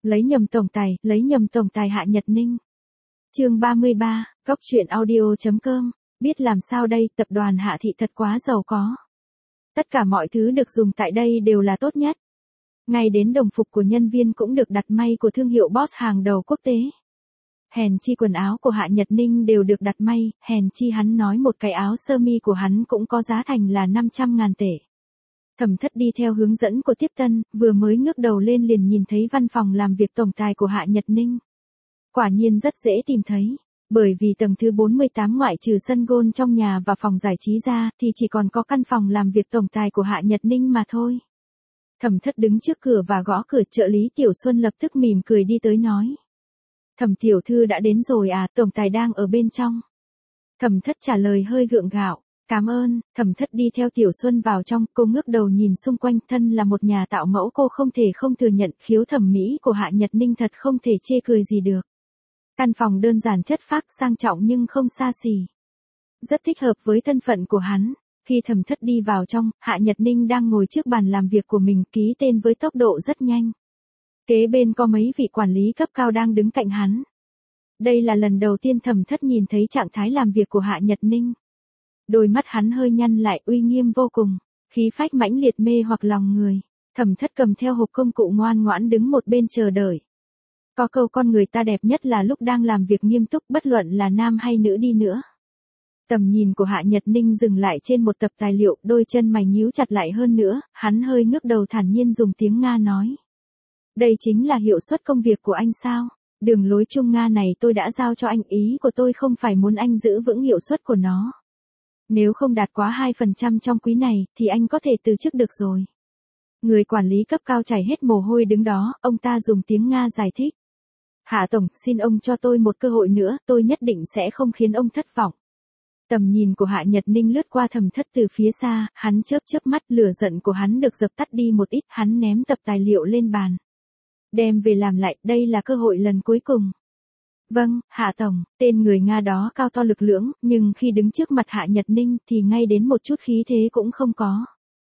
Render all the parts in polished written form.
lấy nhầm tổng tài Hạ Nhật Ninh. Chương 33, Góc truyện audio.com, biết làm sao đây, tập đoàn Hạ Thị thật quá giàu có. Tất cả mọi thứ được dùng tại đây đều là tốt nhất. Ngay đến đồng phục của nhân viên cũng được đặt may của thương hiệu Boss hàng đầu quốc tế. Hèn chi quần áo của Hạ Nhật Ninh đều được đặt may, hèn chi hắn nói một cái áo sơ mi của hắn cũng có giá thành là 500.000 tệ. Thẩm Thất đi theo hướng dẫn của tiếp tân, vừa mới ngước đầu lên liền nhìn thấy văn phòng làm việc tổng tài của Hạ Nhật Ninh. Quả nhiên rất dễ tìm thấy, bởi vì tầng thứ 48 ngoại trừ sân golf trong nhà và phòng giải trí ra thì chỉ còn có căn phòng làm việc tổng tài của Hạ Nhật Ninh mà thôi. Thẩm Thất đứng trước cửa và gõ cửa, trợ lý Tiểu Xuân lập tức mỉm cười đi tới nói. Thẩm tiểu thư đã đến rồi à, tổng tài đang ở bên trong. Thẩm Thất trả lời hơi gượng gạo. Cảm ơn. Thẩm Thất đi theo Tiểu Xuân vào trong, cô ngước đầu nhìn xung quanh, thân là một nhà tạo mẫu cô không thể không thừa nhận khiếu thẩm mỹ của Hạ Nhật Ninh thật không thể chê cười gì được. Căn phòng đơn giản chất phác sang trọng nhưng không xa xỉ. Rất thích hợp với thân phận của hắn. Khi Thẩm Thất đi vào trong, Hạ Nhật Ninh đang ngồi trước bàn làm việc của mình ký tên với tốc độ rất nhanh. Kế bên có mấy vị quản lý cấp cao đang đứng cạnh hắn. Đây là lần đầu tiên Thẩm Thất nhìn thấy trạng thái làm việc của Hạ Nhật Ninh. Đôi mắt hắn hơi nhăn lại, uy nghiêm vô cùng, khí phách mãnh liệt mê hoặc lòng người. Thẩm Thất cầm theo hộp công cụ ngoan ngoãn đứng một bên chờ đợi. Có câu con người ta đẹp nhất là lúc đang làm việc nghiêm túc, bất luận là nam hay nữ đi nữa. Tầm nhìn của Hạ Nhật Ninh dừng lại trên một tập tài liệu, đôi chân mày nhíu chặt lại hơn nữa, hắn hơi ngước đầu thản nhiên dùng tiếng Nga nói. Đây chính là hiệu suất công việc của anh sao? Đường lối chung Nga này tôi đã giao cho anh, ý của tôi không phải muốn anh giữ vững hiệu suất của nó. Nếu không đạt quá 2% trong quý này, thì anh có thể từ chức được rồi. Người quản lý cấp cao chảy hết mồ hôi đứng đó, ông ta dùng tiếng Nga giải thích. Hạ tổng, xin ông cho tôi một cơ hội nữa, tôi nhất định sẽ không khiến ông thất vọng. Tầm nhìn của Hạ Nhật Ninh lướt qua Thẩm Thất từ phía xa, hắn chớp chớp mắt, lửa giận của hắn được dập tắt đi một ít, hắn ném tập tài liệu lên bàn. Đem về làm lại, đây là cơ hội lần cuối cùng. Vâng, Hạ tổng, tên người Nga đó cao to lực lưỡng, nhưng khi đứng trước mặt Hạ Nhật Ninh thì ngay đến một chút khí thế cũng không có.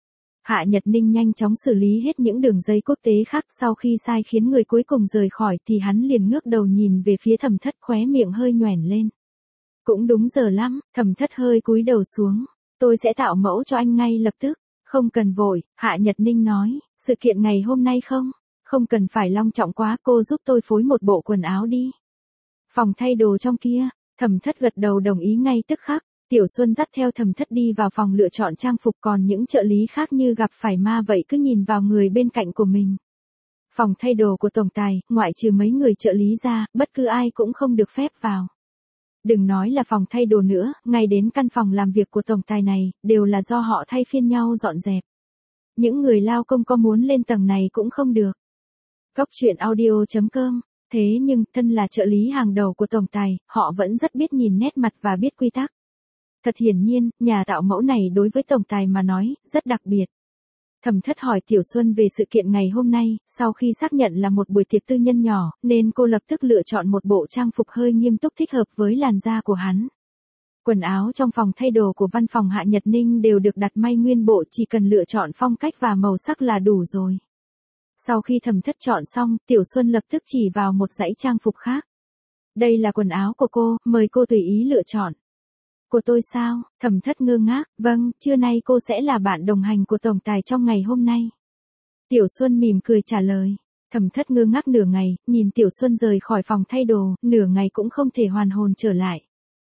Hạ Nhật Ninh nhanh chóng xử lý hết những đường dây quốc tế khác, sau khi sai khiến người cuối cùng rời khỏi thì hắn liền ngước đầu nhìn về phía Thẩm Thất, khóe miệng hơi nhoẻn lên. Cũng đúng giờ lắm, Thẩm Thất hơi cúi đầu xuống. Tôi sẽ tạo mẫu cho anh ngay lập tức. Không cần vội, Hạ Nhật Ninh nói, sự kiện ngày hôm nay không? Không cần phải long trọng quá, cô giúp tôi phối một bộ quần áo đi. Phòng thay đồ trong kia, Thẩm Thất gật đầu đồng ý ngay tức khắc. Tiểu Xuân dắt theo Thẩm Thất đi vào phòng lựa chọn trang phục, còn những trợ lý khác như gặp phải ma vậy cứ nhìn vào người bên cạnh của mình. Phòng thay đồ của tổng tài, ngoại trừ mấy người trợ lý ra, bất cứ ai cũng không được phép vào. Đừng nói là phòng thay đồ nữa, ngay đến căn phòng làm việc của tổng tài này, đều là do họ thay phiên nhau dọn dẹp. Những người lao công có muốn lên tầng này cũng không được. Góc truyện audio.com. Thế nhưng, thân là trợ lý hàng đầu của tổng tài, họ vẫn rất biết nhìn nét mặt và biết quy tắc. Thật hiển nhiên, nhà tạo mẫu này đối với tổng tài mà nói, rất đặc biệt. Thẩm Thất hỏi Tiểu Xuân về sự kiện ngày hôm nay, sau khi xác nhận là một buổi tiệc tư nhân nhỏ, nên cô lập tức lựa chọn một bộ trang phục hơi nghiêm túc thích hợp với làn da của hắn. Quần áo trong phòng thay đồ của văn phòng Hạ Nhật Ninh đều được đặt may nguyên bộ, chỉ cần lựa chọn phong cách và màu sắc là đủ rồi. Sau khi Thẩm Thất chọn xong, Tiểu Xuân lập tức chỉ vào một dãy trang phục khác. Đây là quần áo của cô, mời cô tùy ý lựa chọn. Của tôi sao? Thẩm Thất ngơ ngác, vâng, trưa nay cô sẽ là bạn đồng hành của tổng tài trong ngày hôm nay. Tiểu Xuân mỉm cười trả lời. Thẩm Thất ngơ ngác nửa ngày, nhìn Tiểu Xuân rời khỏi phòng thay đồ, nửa ngày cũng không thể hoàn hồn trở lại.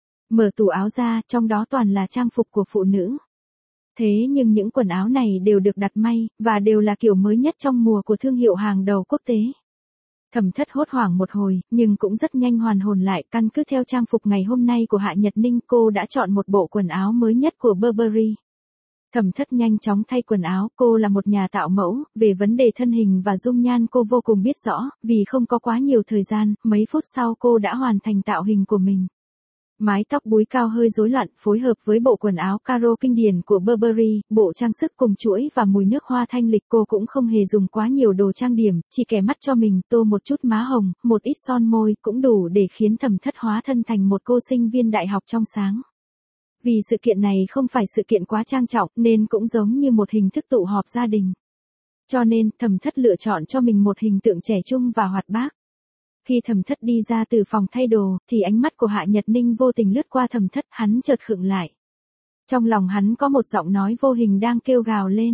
Mở tủ áo ra, trong đó toàn là trang phục của phụ nữ. Thế nhưng những quần áo này đều được đặt may, và đều là kiểu mới nhất trong mùa của thương hiệu hàng đầu quốc tế. Thẩm Thất hốt hoảng một hồi, nhưng cũng rất nhanh hoàn hồn lại, căn cứ theo trang phục ngày hôm nay của Hạ Nhật Ninh, cô đã chọn một bộ quần áo mới nhất của Burberry. Thẩm Thất nhanh chóng thay quần áo, cô là một nhà tạo mẫu, về vấn đề thân hình và dung nhan cô vô cùng biết rõ, vì không có quá nhiều thời gian, mấy phút sau cô đã hoàn thành tạo hình của mình. Mái tóc búi cao hơi rối loạn, phối hợp với bộ quần áo caro kinh điển của Burberry, bộ trang sức cùng chuỗi và mùi nước hoa thanh lịch, cô cũng không hề dùng quá nhiều đồ trang điểm, chỉ kẻ mắt cho mình, tô một chút má hồng, một ít son môi, cũng đủ để khiến Thẩm Thất hóa thân thành một cô sinh viên đại học trong sáng. Vì sự kiện này không phải sự kiện quá trang trọng, nên cũng giống như một hình thức tụ họp gia đình. Cho nên, Thẩm Thất lựa chọn cho mình một hình tượng trẻ trung và hoạt bát. Khi Thẩm Thất đi ra từ phòng thay đồ, thì ánh mắt của Hạ Nhật Ninh vô tình lướt qua Thẩm Thất, hắn chợt khựng lại. Trong lòng hắn có một giọng nói vô hình đang kêu gào lên.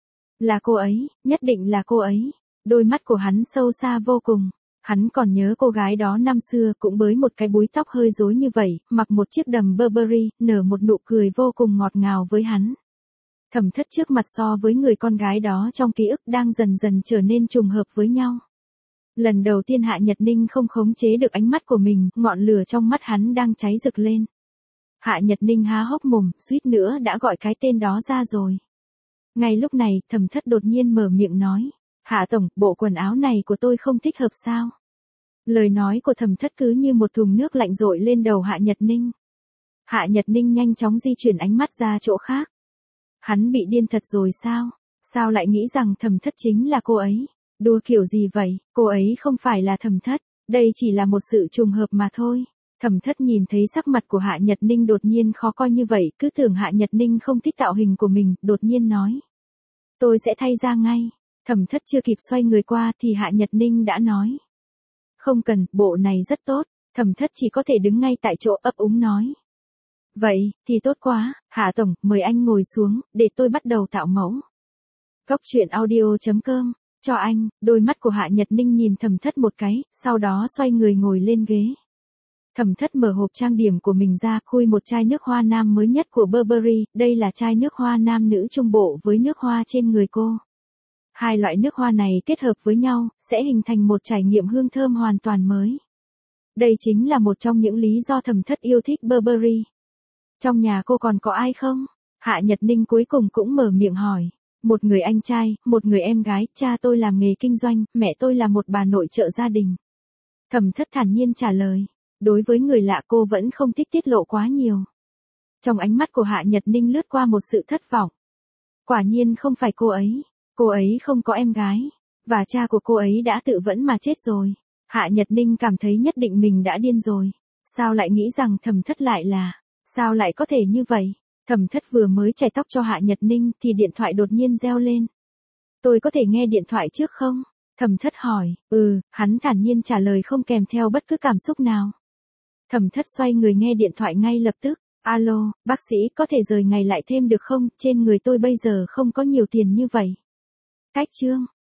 Là cô ấy, nhất định là cô ấy. Đôi mắt của hắn sâu xa vô cùng. Hắn còn nhớ cô gái đó năm xưa cũng bới một cái búi tóc hơi rối như vậy, mặc một chiếc đầm Burberry, nở một nụ cười vô cùng ngọt ngào với hắn. Thẩm Thất trước mặt so với người con gái đó trong ký ức đang dần dần trở nên trùng hợp với nhau. Lần đầu tiên Hạ Nhật Ninh không khống chế được ánh mắt của mình, ngọn lửa trong mắt hắn đang cháy rực lên. Hạ Nhật Ninh há hốc mồm, suýt nữa đã gọi cái tên đó ra rồi. Ngay lúc này, Thẩm Thất đột nhiên mở miệng nói. Hạ tổng, bộ quần áo này của tôi không thích hợp sao? Lời nói của Thẩm Thất cứ như một thùng nước lạnh dội lên đầu Hạ Nhật Ninh. Hạ Nhật Ninh nhanh chóng di chuyển ánh mắt ra chỗ khác. Hắn bị điên thật rồi sao? Sao lại nghĩ rằng Thẩm Thất chính là cô ấy? Đùa kiểu gì vậy? Cô ấy không phải là Thẩm Thất, đây chỉ là một sự trùng hợp mà thôi. Thẩm Thất nhìn thấy sắc mặt của Hạ Nhật Ninh đột nhiên khó coi như vậy, cứ tưởng Hạ Nhật Ninh không thích tạo hình của mình, đột nhiên nói. Tôi sẽ thay ra ngay. Thẩm Thất chưa kịp xoay người qua thì Hạ Nhật Ninh đã nói. Không cần, bộ này rất tốt. Thẩm Thất chỉ có thể đứng ngay tại chỗ ấp úng nói. Vậy, thì tốt quá, Hạ tổng, mời anh ngồi xuống, để tôi bắt đầu tạo mẫu. Cốc truyện audio.com, cho anh, đôi mắt của Hạ Nhật Ninh nhìn Thẩm Thất một cái, sau đó xoay người ngồi lên ghế. Thẩm Thất mở hộp trang điểm của mình ra, khui một chai nước hoa nam mới nhất của Burberry, đây là chai nước hoa nam nữ trung bộ với nước hoa trên người cô. Hai loại nước hoa này kết hợp với nhau, sẽ hình thành một trải nghiệm hương thơm hoàn toàn mới. Đây chính là một trong những lý do Thẩm Thất yêu thích Burberry. Trong nhà cô còn có ai không? Hạ Nhật Ninh cuối cùng cũng mở miệng hỏi. Một người anh trai, một người em gái, cha tôi làm nghề kinh doanh, mẹ tôi là một bà nội trợ gia đình. Thẩm Thất thản nhiên trả lời. Đối với người lạ cô vẫn không thích tiết lộ quá nhiều. Trong ánh mắt của Hạ Nhật Ninh lướt qua một sự thất vọng. Quả nhiên không phải cô ấy. Cô ấy không có em gái. Và cha của cô ấy đã tự vẫn mà chết rồi. Hạ Nhật Ninh cảm thấy nhất định mình đã điên rồi. Sao lại nghĩ rằng Thẩm Thất lại là. Sao lại có thể như vậy? Thẩm Thất vừa mới chải tóc cho Hạ Nhật Ninh thì điện thoại đột nhiên reo lên. Tôi có thể nghe điện thoại trước không? Thẩm Thất hỏi. Hắn thản nhiên trả lời không kèm theo bất cứ cảm xúc nào. Thẩm Thất xoay người nghe điện thoại ngay lập tức. Alo, bác sĩ có thể rời ngày lại thêm được không? Trên người tôi bây giờ không có nhiều tiền như vậy. Cách chương.